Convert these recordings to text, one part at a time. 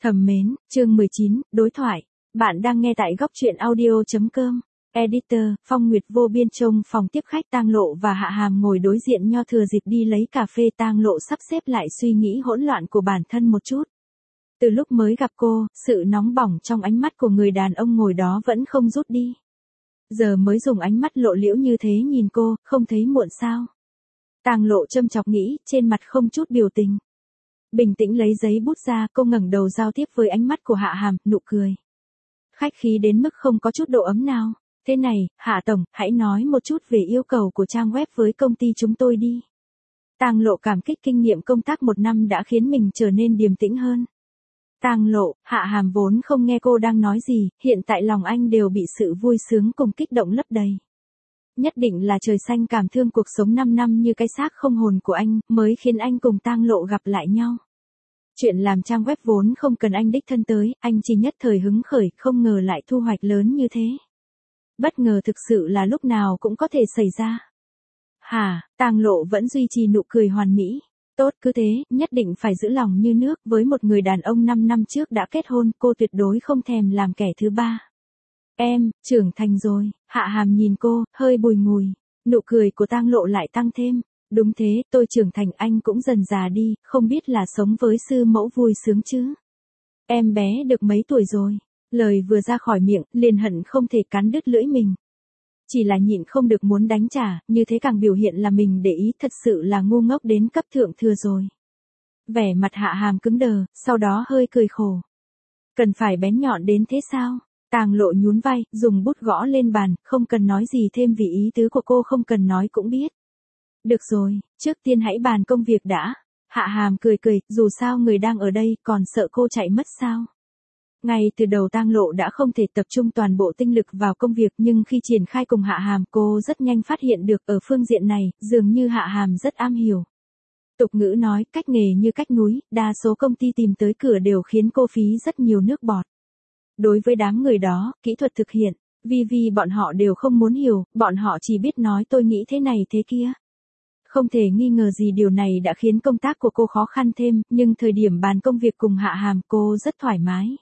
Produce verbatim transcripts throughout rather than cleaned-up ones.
Thầm mến, chương mười chín, đối thoại. Bạn đang nghe tại góc truyện audio.com. Editor, Phong Nguyệt vô biên trông phòng tiếp khách Tang Lộ và Hạ Hàm ngồi đối diện nho thừa dịp đi lấy cà phê. Tang Lộ sắp xếp lại suy nghĩ hỗn loạn của bản thân một chút. Từ lúc mới gặp cô, sự nóng bỏng trong ánh mắt của người đàn ông ngồi đó vẫn không rút đi. Giờ mới dùng ánh mắt lộ liễu như thế nhìn cô, không thấy muộn sao? Tang Lộ châm chọc nghĩ, trên mặt không chút biểu tình. Bình tĩnh lấy giấy bút ra, cô ngẩng đầu giao tiếp với ánh mắt của Hạ Hàm, nụ cười. Khách khí đến mức không có chút độ ấm nào. Thế này, Hạ Tổng, hãy nói một chút về yêu cầu của trang web với công ty chúng tôi đi. Tang Lộ cảm kích kinh nghiệm công tác một năm đã khiến mình trở nên điềm tĩnh hơn. Tang Lộ, Hạ Hàm vốn không nghe cô đang nói gì, hiện tại lòng anh đều bị sự vui sướng cùng kích động lấp đầy. Nhất định là trời xanh cảm thương cuộc sống năm năm như cái xác không hồn của anh, mới khiến anh cùng Tang Lộ gặp lại nhau. Chuyện làm trang web vốn không cần anh đích thân tới, anh chỉ nhất thời hứng khởi, không ngờ lại thu hoạch lớn như thế. Bất ngờ thực sự là lúc nào cũng có thể xảy ra. Hả, Tang Lộ vẫn duy trì nụ cười hoàn mỹ. Tốt, cứ thế, nhất định phải giữ lòng như nước, với một người đàn ông năm năm trước đã kết hôn, cô tuyệt đối không thèm làm kẻ thứ ba. Em, trưởng thành rồi. Hạ Hàm nhìn cô, hơi bùi ngùi. Nụ cười của Tang Lộ lại tăng thêm. Đúng thế, tôi trưởng thành, anh cũng dần già đi, không biết là sống với sư mẫu vui sướng chứ. Em bé được mấy tuổi rồi? Lời vừa ra khỏi miệng, liền hận không thể cắn đứt lưỡi mình. Chỉ là nhịn không được muốn đánh trả, như thế càng biểu hiện là mình để ý, thật sự là ngu ngốc đến cấp thượng thừa rồi. Vẻ mặt Hạ Hàm cứng đờ, sau đó hơi cười khổ. Cần phải bén nhọn đến thế sao? Tang Lộ nhún vai, dùng bút gõ lên bàn, không cần nói gì thêm vì ý tứ của cô không cần nói cũng biết. Được rồi, trước tiên hãy bàn công việc đã. Hạ Hàm cười cười, dù sao người đang ở đây, còn sợ cô chạy mất sao? Ngay từ đầu Tang Lộ đã không thể tập trung toàn bộ tinh lực vào công việc, nhưng khi triển khai cùng Hạ Hàm, cô rất nhanh phát hiện được ở phương diện này, dường như Hạ Hàm rất am hiểu. Tục ngữ nói, cách nghề như cách núi, đa số công ty tìm tới cửa đều khiến cô phí rất nhiều nước bọt. Đối với đám người đó, kỹ thuật thực hiện, vì vì bọn họ đều không muốn hiểu, bọn họ chỉ biết nói tôi nghĩ thế này thế kia. Không thể nghi ngờ gì điều này đã khiến công tác của cô khó khăn thêm, nhưng thời điểm bàn công việc cùng Hạ Hàm cô rất thoải mái.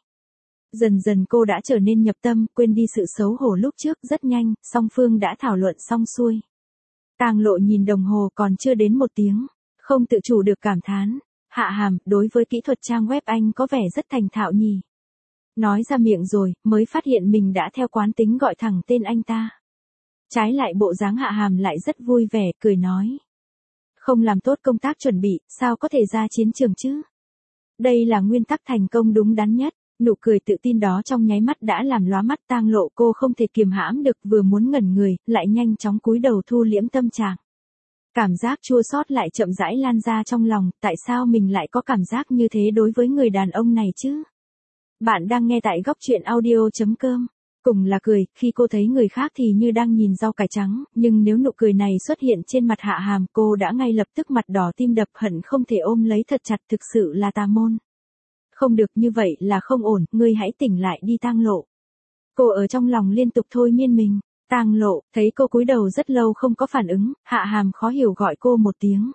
Dần dần cô đã trở nên nhập tâm, quên đi sự xấu hổ lúc trước, rất nhanh, song phương đã thảo luận xong xuôi. Tang Lộ nhìn đồng hồ còn chưa đến một tiếng, không tự chủ được cảm thán. Hạ Hàm, đối với kỹ thuật trang web anh có vẻ rất thành thạo nhỉ. Nói ra miệng rồi, mới phát hiện mình đã theo quán tính gọi thẳng tên anh ta. Trái lại bộ dáng Hạ Hàm lại rất vui vẻ, cười nói. Không làm tốt công tác chuẩn bị, sao có thể ra chiến trường chứ? Đây là nguyên tắc thành công đúng đắn nhất. Nụ cười tự tin đó trong nháy mắt đã làm lóa mắt Tang Lộ, cô không thể kiềm hãm được, vừa muốn ngẩn người, lại nhanh chóng cúi đầu thu liễm tâm trạng. Cảm giác chua xót lại chậm rãi lan ra trong lòng, tại sao mình lại có cảm giác như thế đối với người đàn ông này chứ? Bạn đang nghe tại góc truyện audio.com. Cùng là cười, khi cô thấy người khác thì như đang nhìn rau cải trắng, nhưng nếu nụ cười này xuất hiện trên mặt Hạ Hàm, cô đã ngay lập tức mặt đỏ tim đập, hận không thể ôm lấy thật chặt, thực sự là tà môn. Không được, như vậy là không ổn, ngươi hãy tỉnh lại đi Tang Lộ. Cô ở trong lòng liên tục thôi miên mình. Tang Lộ, thấy cô cúi đầu rất lâu không có phản ứng, Hạ Hàm khó hiểu gọi cô một tiếng.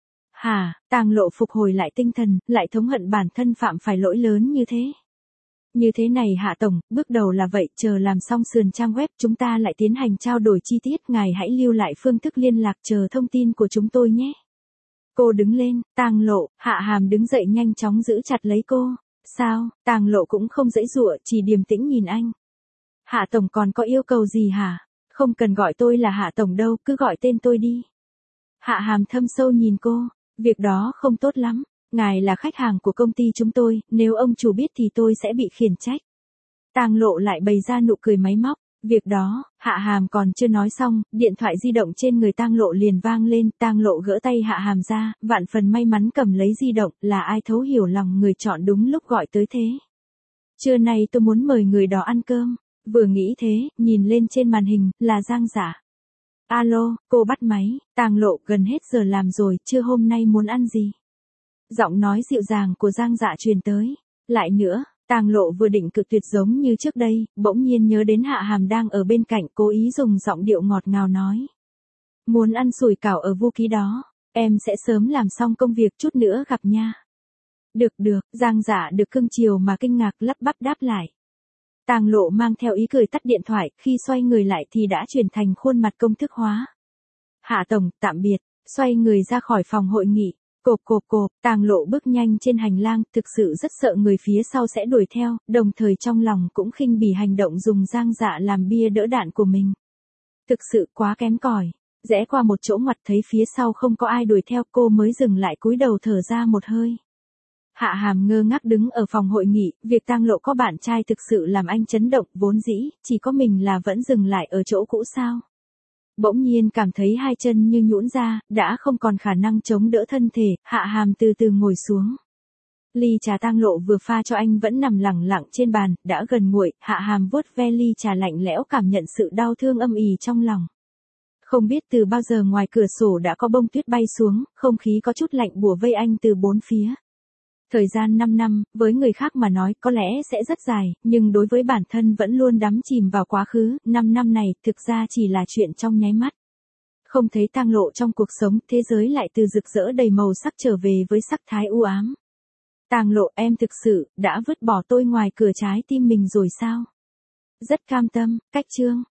Hả, Tang Lộ phục hồi lại tinh thần, lại thống hận bản thân phạm phải lỗi lớn như thế. Như thế này Hạ Tổng, bước đầu là vậy, chờ làm xong sườn trang web chúng ta lại tiến hành trao đổi chi tiết, ngài hãy lưu lại phương thức liên lạc, chờ thông tin của chúng tôi nhé. Cô đứng lên, Tang Lộ, Hạ Hàm đứng dậy nhanh chóng giữ chặt lấy cô. Sao? Tang Lộ cũng không giãy giụa, chỉ điềm tĩnh nhìn anh. Hạ Tổng còn có yêu cầu gì hả? Không cần gọi tôi là Hạ Tổng đâu, cứ gọi tên tôi đi. Hạ Hàm thâm sâu nhìn cô, việc đó không tốt lắm. Ngài là khách hàng của công ty chúng tôi, nếu ông chủ biết thì tôi sẽ bị khiển trách. Tang Lộ lại bày ra nụ cười máy móc. Việc đó, Hạ Hàm còn chưa nói xong, điện thoại di động trên người Tang Lộ liền vang lên, Tang Lộ gỡ tay Hạ Hàm ra, vạn phần may mắn cầm lấy di động, là ai thấu hiểu lòng người chọn đúng lúc gọi tới thế. Trưa nay tôi muốn mời người đó ăn cơm, vừa nghĩ thế, nhìn lên trên màn hình, là Giang Dạ. Alo, cô bắt máy, Tang Lộ, gần hết giờ làm rồi, trưa hôm nay muốn ăn gì? Giọng nói dịu dàng của Giang Dạ truyền tới, lại nữa. Tang Lộ vừa định cự tuyệt giống như trước đây, bỗng nhiên nhớ đến Hạ Hàm đang ở bên cạnh, cố ý dùng giọng điệu ngọt ngào nói. Muốn ăn sủi cảo ở Vu Ký đó, em sẽ sớm làm xong công việc chút nữa gặp nha. Được được, Giang Dạ được cưng chiều mà kinh ngạc lắp bắp đáp lại. Tang Lộ mang theo ý cười tắt điện thoại, khi xoay người lại thì đã chuyển thành khuôn mặt công thức hóa. Hạ tổng, tạm biệt, xoay người ra khỏi phòng hội nghị. Cộp cộp cộp, Tang Lộ bước nhanh trên hành lang, thực sự rất sợ người phía sau sẽ đuổi theo, đồng thời trong lòng cũng khinh bỉ hành động dùng Giang Dạ làm bia đỡ đạn của mình. Thực sự quá kém cỏi. Rẽ qua một chỗ ngoặt thấy phía sau không có ai đuổi theo, cô mới dừng lại cúi đầu thở ra một hơi. Hạ Hàm ngơ ngác đứng ở phòng hội nghị, việc Tang Lộ có bạn trai thực sự làm anh chấn động, vốn dĩ, chỉ có mình là vẫn dừng lại ở chỗ cũ sao. Bỗng nhiên cảm thấy hai chân như nhũn ra, đã không còn khả năng chống đỡ thân thể, Hạ Hàm từ từ ngồi xuống. Ly trà Tang Lộ vừa pha cho anh vẫn nằm lẳng lặng trên bàn, đã gần nguội, Hạ Hàm vuốt ve ly trà lạnh lẽo cảm nhận sự đau thương âm ỉ trong lòng. Không biết từ bao giờ ngoài cửa sổ đã có bông tuyết bay xuống, không khí có chút lạnh bủa vây anh từ bốn phía. Thời gian năm năm, với người khác mà nói có lẽ sẽ rất dài, nhưng đối với bản thân vẫn luôn đắm chìm vào quá khứ, năm năm này thực ra chỉ là chuyện trong nháy mắt. Không thấy Tang Lộ trong cuộc sống, thế giới lại từ rực rỡ đầy màu sắc trở về với sắc thái u ám. Tang Lộ, em thực sự, đã vứt bỏ tôi ngoài cửa trái tim mình rồi sao? Rất cam tâm, cách chương.